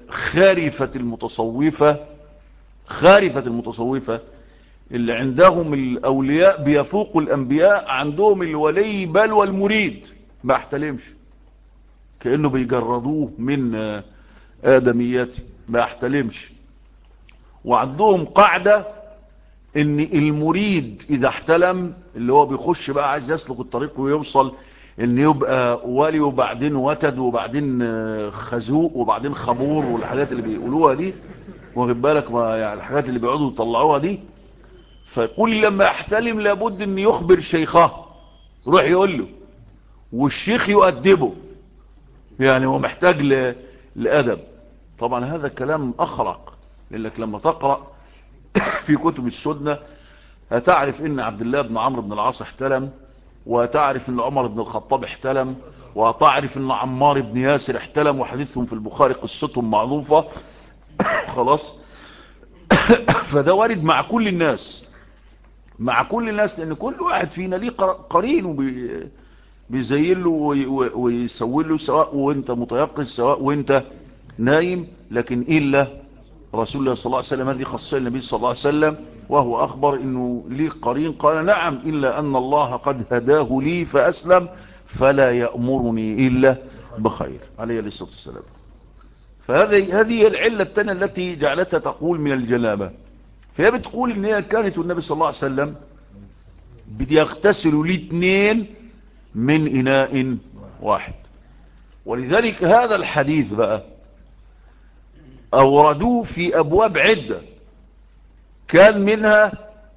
المتصوفة اللي عندهم الأولياء بيفوق الأنبياء، عندهم الولي بل والمريد ما يحتلمش، كأنه بيجردوه من آدميات، ما يحتلمش. وعندهم قاعدة ان المريد اذا احتلم، اللي هو بيخش بقى عايز يسلك الطريق ويوصل ان يبقى ولي وبعدين وتد وبعدين خزوق وبعدين خبور والحاجات اللي بيقولوها دي، واخد بالك؟ ما يعني الحاجات اللي بيقعدوا يطلعوها دي. فيقول لما يحتلم لابد ان يخبر شيخه، يروح يقول له والشيخ يؤدبه، يعني هو محتاج لأدب. طبعا هذا كلام اخرق، لانك لما تقرأ في كتب السنة هتعرف ان عبد الله بن عمرو بن العاص احتلم، وهتعرف ان عمر بن الخطاب احتلم، وهتعرف ان عمار بن ياسر احتلم، وحديثهم في البخاري قصتهم معروفة. خلاص. فده وارد مع كل الناس، لان كل واحد فينا ليه قرين بيزين له ويسوي له، سواء وانت متيقظ سواء وانت نايم. لكن الا رسول الله صلى الله عليه وسلم، هذه خاصية النبي صلى الله عليه وسلم، وهو أخبر إنه ليه قرين. قال نعم، إلا أن الله قد هداه لي فأسلم فلا يأمرني إلا بخير، عليه الصلاة والسلام. هذه العلة الثانية التي جعلتها تقول من الجنابة. فهي بتقول إن هي كانت النبي صلى الله عليه وسلم بيغتسل الاثنين من إناء واحد. ولذلك هذا الحديث بقى أوردوه في أبواب عدة، كان منها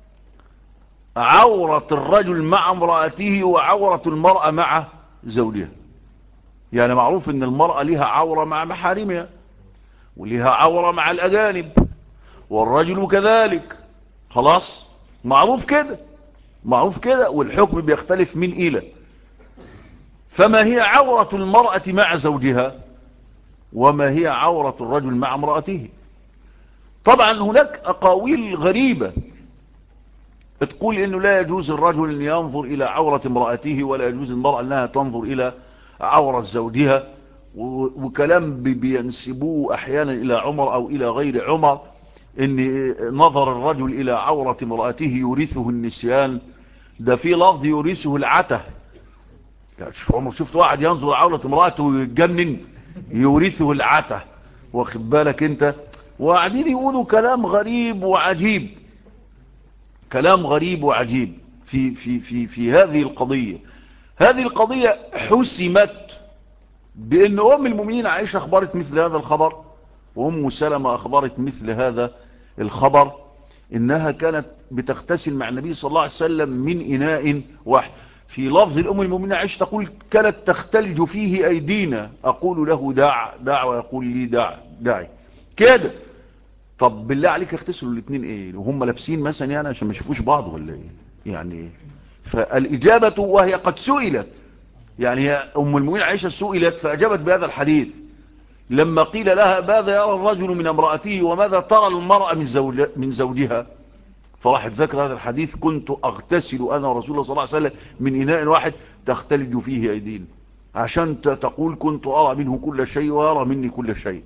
عورة الرجل مع امرأته وعورة المرأة مع زوجها. يعني معروف ان المرأة لها عورة مع محارمها، ولها عورة مع الأجانب، والرجل كذلك. خلاص، معروف كده، والحكم بيختلف من إلى. فما هي عورة المرأة مع زوجها، وما هي عورة الرجل مع امرأته؟ طبعا هناك أقاويل غريبة تقول انه لا يجوز الرجل ان ينظر الى عورة امرأته ولا يجوز المرأة انها تنظر الى عورة زوجها، وكلام بينسبوه احيانا الى عمر او الى غير عمر، ان نظر الرجل الى عورة امرأته يورثه النسيان. ده في لفظ يورثه العته. يعني عمر شفت واحد ينظر عورة امرأته ويتجنن؟ يورثه العته. واخد بالك انت؟ وقاعدين يقولوا كلام غريب وعجيب، كلام غريب وعجيب في هذه القضية. هذه القضية حسمت بأن أم المؤمنين عائشة أخبرت مثل هذا الخبر، وأم سلمة أخبرت مثل هذا الخبر، إنها كانت بتغتسل مع النبي صلى الله عليه وسلم من إناء واحد. في لفظ الأم المؤمنين عائشة تقول كانت تختلج فيه أيدينا، أقول له دع دع ويقول لي دع دعي كده. طب بالله عليك اغتسلوا الاثنين ايه وهم لابسين مثلا يعني عشان ما يشوفوش بعض ولا ايه يعني؟ فالإجابة وهي قد سئلت، يعني هي أم المؤمنين عائشة سئلت فأجابت بهذا الحديث لما قيل لها ماذا يرى الرجل من امرأته وماذا ترى المرأة من زوجها، فراحت ذكر هذا الحديث كنت أغتسل أنا ورسول الله صلى الله عليه وسلم من إناء واحد تختلج فيه أيدينا، عشان تقول كنت أرى منه كل شيء ويرى مني كل شيء.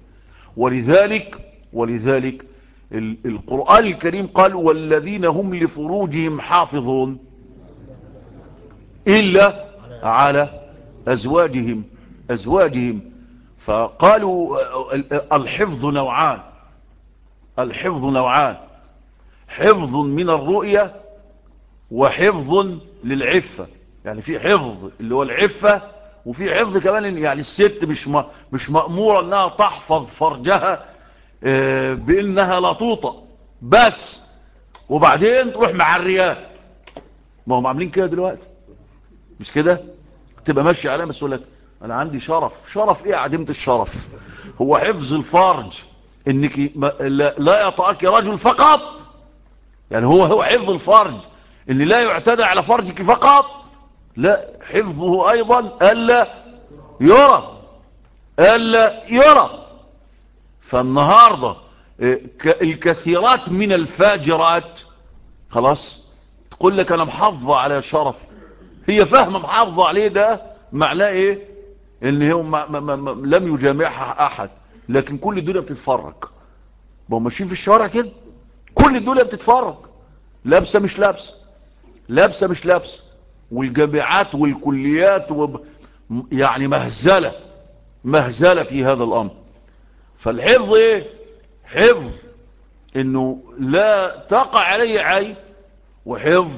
ولذلك القرآن الكريم قال والذين هم لفروجهم حافظون إلا على أزواجهم. فقالوا الحفظ نوعان، الحفظ نوعان، حفظ من الرؤية وحفظ للعفة. يعني في حفظ اللي هو العفة، وفي حفظ كمان يعني الست مش مأمورة انها تحفظ فرجها بانها لا توطأ بس وبعدين تروح مع الريال. ما هم عاملين كده دلوقتي مش كده؟ تبقى ماشي عليها بس يقول لك انا عندي شرف ايه عديمة الشرف؟ هو حفظ الفرج انك لا يطأك رجل فقط؟ يعني هو حفظ الفرج ان لا يعتدى على فرجك فقط؟ لا، حفظه ايضا الا يرى. فالنهاردة الكثيرات من الفاجرات خلاص تقول لك انا محافظة على شرف. هي فاهمة محافظة عليه ده معناه ايه؟ ان هو لم يجامعها احد، لكن كل الدنيا بتتفرج. هم ماشيين في الشوارع كده كل الدنيا بتتفرج، لابسة مش لابسة، لابسة مش لابسة، والجامعات والكليات يعني مهزلة في هذا الامر. فالحفظ ايه؟ حفظ انه لا تقع عليه عيب، وحفظ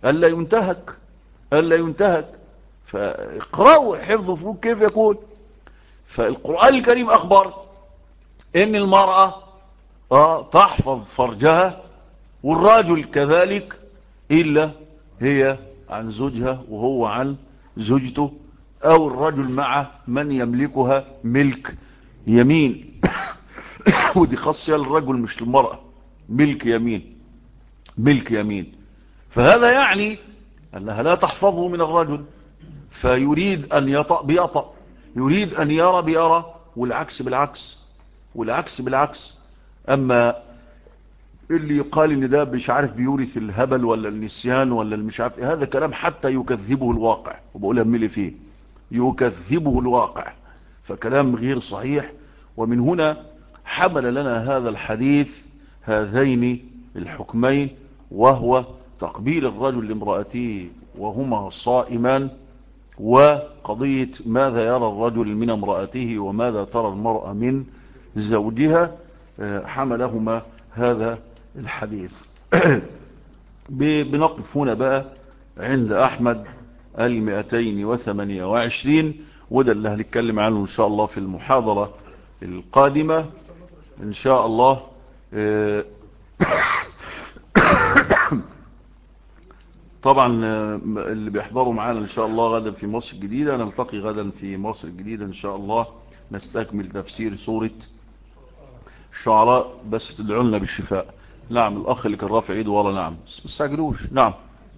الا ينتهك. فاقرأوا حفظ فروج كيف يكون. فالقرآن الكريم اخبر ان المرأة تحفظ فرجها والراجل كذلك إلا هي عن زوجها وهو عن زوجته، أو الرجل مع من يملكها ملك يمين. ودي خاصة للرجل مش للمرأة، ملك يمين. فهذا يعني أنها لا تحفظه من الرجل، فيريد أن يطأ بيطأ، يريد أن يرى بيرى، والعكس بالعكس. أما اللي يقال ان ده مش عارف بيورث الهبل ولا النسيان ولا مش عارف هذا كلام حتى يكذبه الواقع، وبقول املي فيه يكذبه الواقع، فكلام غير صحيح. ومن هنا حمل لنا هذا الحديث هذين الحكمين، وهو تقبيل الرجل لامرأته وهما صائمان، وقضية ماذا يرى الرجل من امرأته وماذا ترى المرأة من زوجها، حملهما هذا الحديث. بنقف هنا بقى عند أحمد 228، وده اللي هنتكلم عنه إن شاء الله في المحاضرة القادمة إن شاء الله. طبعا اللي بيحضروا معانا إن شاء الله غدا في مصر الجديدة، نلتقي غدا في مصر الجديدة إن شاء الله نستكمل تفسير سورة الشعراء. بس تدعوا لنا بالشفاء. نعم الأخ اللي كان رافع ايده ورا، نعم بس ما تستعجلوش. نعم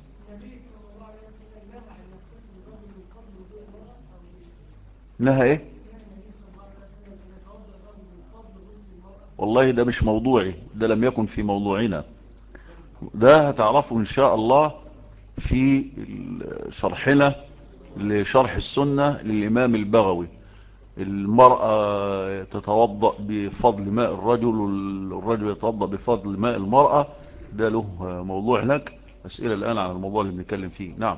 نهى ايه؟ والله ده مش موضوعي، ده لم يكن في موضوعنا. ده هتعرفه إن شاء الله في شرحنا لشرح السنة للإمام البغوي. المرأة تتوضأ بفضل ماء الرجل والرجل يتوضأ بفضل ماء المرأة. ده له موضوع هناك. أسئلة الآن عن الموضوع اللي بنتكلم فيه. نعم.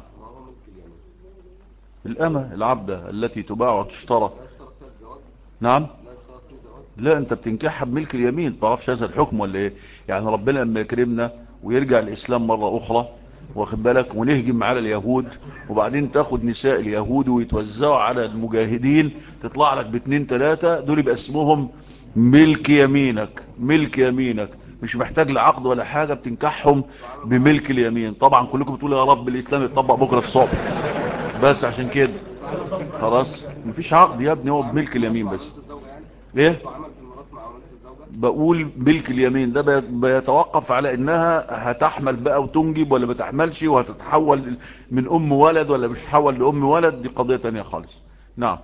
الأمة العبدة التي تباع وتشترى. نعم. لا انت بتنكحها بملك اليمين. تعرفش هذا الحكم ولا ايه؟ يعني ربنا لما يكرمنا ويرجع الاسلام مرة اخرى، واخد بالك، ونهجم على اليهود، وبعدين تاخد نساء اليهود ويتوزعوا على المجاهدين، تطلع لك باتنين تلاتة، دول يبقى اسمهم ملك يمينك. ملك يمينك، مش محتاج لعقد ولا حاجة، بتنكحهم بملك اليمين. طبعا كلكم بتقولوا يا رب الاسلام يتطبق بكرة الصبح، بس عشان كده خلاص مفيش عقد يا ابني، هو بملك اليمين بس. ايه؟ بقول ملك اليمين ده بيتوقف على انها هتحمل بقى وتنجب ولا ما تحملش، وهتتحول من ام ولد ولا مش تتحول لام ولد، دي قضية تانية خالص. نعم.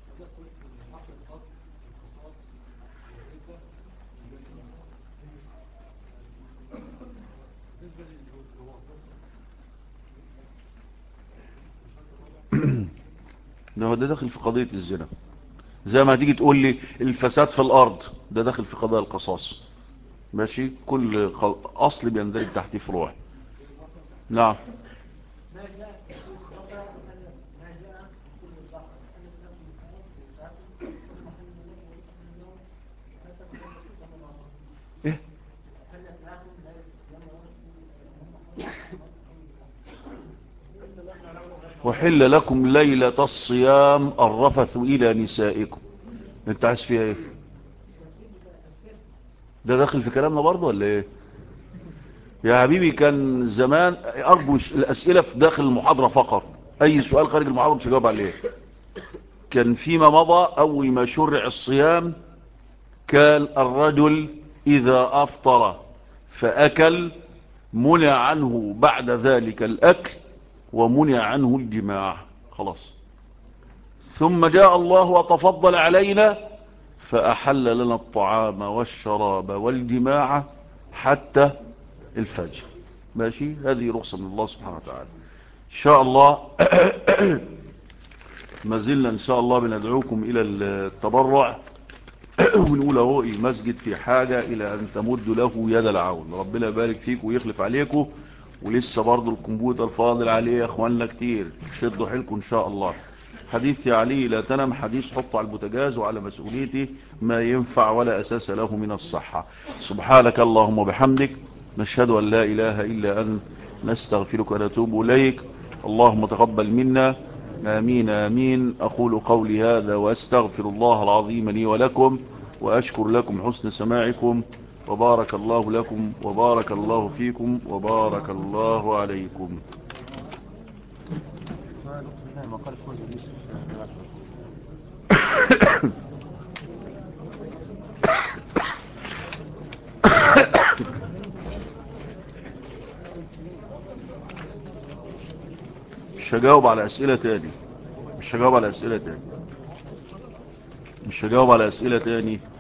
ده داخل في قضية الزنا، زي ما هتيجي تقول لي الفساد في الارض، ده داخل في قضايا القصاص. ماشي، كل اصل بيندرج تحت فروع. نعم. إيه؟ وحل لكم ليلة الصيام الرفث إلى نسائكم. انت عايز فيها ايه؟ ده داخل في كلامنا برضه ولا ايه؟ يا حبيبي كان زمان ارجو الاسئلة في داخل المحاضرة فقط، اي سؤال خارج المحاضرة مش هجاوب عليه. كان فيما مضى اول ما شرع الصيام كان الرجل اذا افطر فاكل منع عنه بعد ذلك الاكل ومنع عنه الجماع، خلاص. ثم جاء الله وتفضل علينا فأحل لنا الطعام والشراب والجماع حتى الفجر. ماشي، هذه رخصة من الله سبحانه وتعالى. إن شاء الله ما زلنا إن شاء الله بندعوكم إلى التبرع ونقول اهو المسجد في حاجة إلى أن تمدوا له يد العون. ربنا يبارك فيك ويخلف عليكم. ولسه برضو الكمبيوتر فاضل عليه يا أخواننا كتير، شدوا حيلكم إن شاء الله. حديث يا علي لا تنم، حديث حطه على البوتاجاز وعلى مسؤوليتي، ما ينفع ولا أساس له من الصحة. سبحانك اللهم وبحمدك، نشهد أن لا إله إلا أنت، نستغفرك ونتوب إليك. اللهم تقبل منا، آمين آمين. أقول قولي هذا وأستغفر الله العظيم لي ولكم، وأشكر لكم حسن سماعكم، وبارك الله لكم وبارك الله فيكم وبارك الله عليكم. مش هجاوب على أسئلة تاني، مش هجاوب على أسئلة تاني، مش هجاوب على أسئلة تاني.